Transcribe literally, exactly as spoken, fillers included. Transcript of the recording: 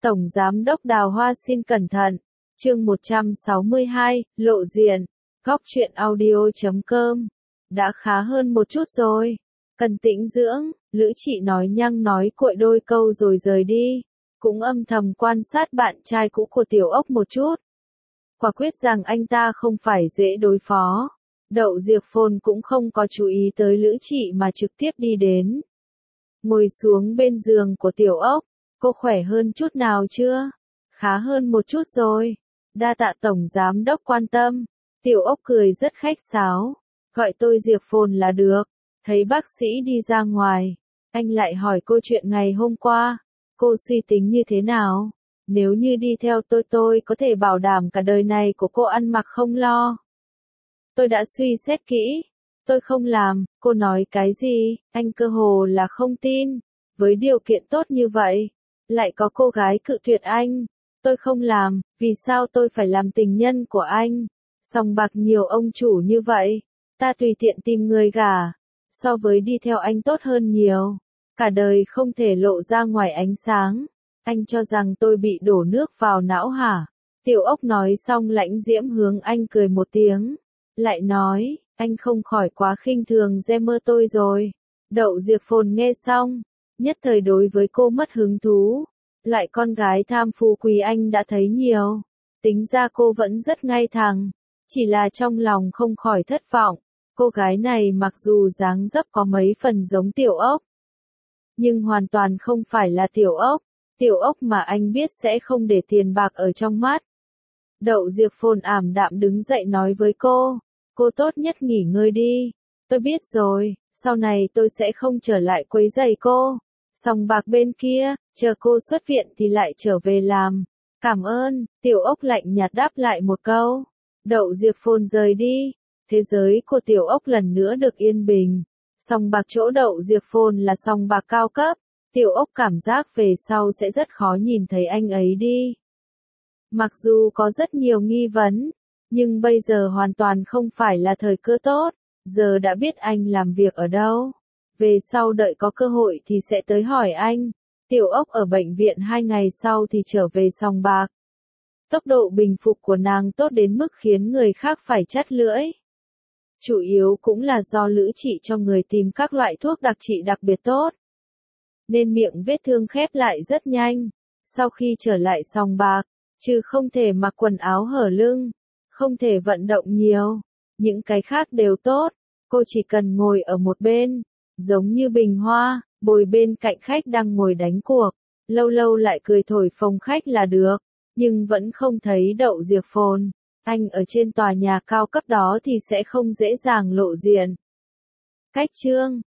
Tổng Giám đốc Đào Hoa xin cẩn thận. Chương một trăm sáu mươi hai, lộ diện. Góc truyện audio chấm com. Đã khá hơn một chút rồi. Cần tĩnh dưỡng, Lữ Trị nói nhăng nói cuội đôi câu rồi rời đi. Cũng âm thầm quan sát bạn trai cũ của Tiểu Ốc một chút. Quả quyết rằng anh ta không phải dễ đối phó. Đậu Diệp Phồn cũng không có chú ý tới Lữ Trị mà trực tiếp đi đến. Ngồi xuống bên giường của Tiểu Ốc. Cô khỏe hơn chút nào chưa? Khá hơn một chút rồi. Đa tạ Tổng Giám đốc quan tâm. Tiểu Ốc cười rất khách sáo. Gọi tôi Diệp Phồn là được. Thấy bác sĩ đi ra ngoài. Anh lại hỏi cô chuyện ngày hôm qua. Cô suy tính như thế nào? Nếu như đi theo tôi tôi có thể bảo đảm cả đời này của cô ăn mặc không lo. Tôi đã suy xét kỹ. Tôi không làm. Cô nói cái gì? Anh cơ hồ là không tin. Với điều kiện tốt như vậy. Lại có cô gái cự tuyệt anh. Tôi không làm, vì sao tôi phải làm tình nhân của anh? Sòng bạc nhiều ông chủ như vậy. Ta tùy tiện tìm người gả. So với đi theo anh tốt hơn nhiều. Cả đời không thể lộ ra ngoài ánh sáng. Anh cho rằng tôi bị đổ nước vào não hả? Tiểu Ốc nói xong lãnh diễm hướng anh cười một tiếng. Lại nói, anh không khỏi quá khinh thường dè mơ tôi rồi. Đậu Diệp Phồn nghe xong. Nhất thời đối với cô mất hứng thú. Loại con gái tham phú quý anh đã thấy nhiều. Tính ra cô vẫn rất ngay thẳng. Chỉ là trong lòng không khỏi thất vọng. Cô gái này mặc dù dáng dấp có mấy phần giống Tiểu Ốc. Nhưng hoàn toàn không phải là Tiểu Ốc. Tiểu Ốc mà anh biết sẽ không để tiền bạc ở trong mắt. Đậu Diệp Phồn ảm đạm đứng dậy nói với cô. Cô tốt nhất nghỉ ngơi đi. Tôi biết rồi, sau này tôi sẽ không trở lại quấy rầy cô. Sòng bạc bên kia, chờ cô xuất viện thì lại trở về làm. Cảm ơn, Tiểu Ốc lạnh nhạt đáp lại một câu. Đậu Diệp Phồn rời đi. Thế giới của Tiểu Ốc lần nữa được yên bình. Sòng bạc chỗ Đậu Diệp Phồn là sòng bạc cao cấp. Tiểu Ốc cảm giác về sau sẽ rất khó nhìn thấy anh ấy đi. Mặc dù có rất nhiều nghi vấn, nhưng bây giờ hoàn toàn không phải là thời cơ tốt. Giờ đã biết anh làm việc ở đâu. Về sau đợi có cơ hội thì sẽ tới hỏi anh. Tiểu Ốc ở bệnh viện hai ngày sau thì trở về sòng bạc. Tốc độ bình phục của nàng tốt đến mức khiến người khác phải chắt lưỡi. Chủ yếu cũng là do Lữ Trị cho người tìm các loại thuốc đặc trị đặc biệt tốt. Nên miệng vết thương khép lại rất nhanh. Sau khi trở lại sòng bạc, trừ không thể mặc quần áo hở lưng, không thể vận động nhiều, những cái khác đều tốt. Cô chỉ cần ngồi ở một bên, giống như bình hoa, bồi bên cạnh khách đang ngồi đánh cuộc, lâu lâu lại cười thổi phồng khách là được, nhưng vẫn không thấy Đậu Diệp Phồn. Anh ở trên tòa nhà cao cấp đó thì sẽ không dễ dàng lộ diện. Cách chương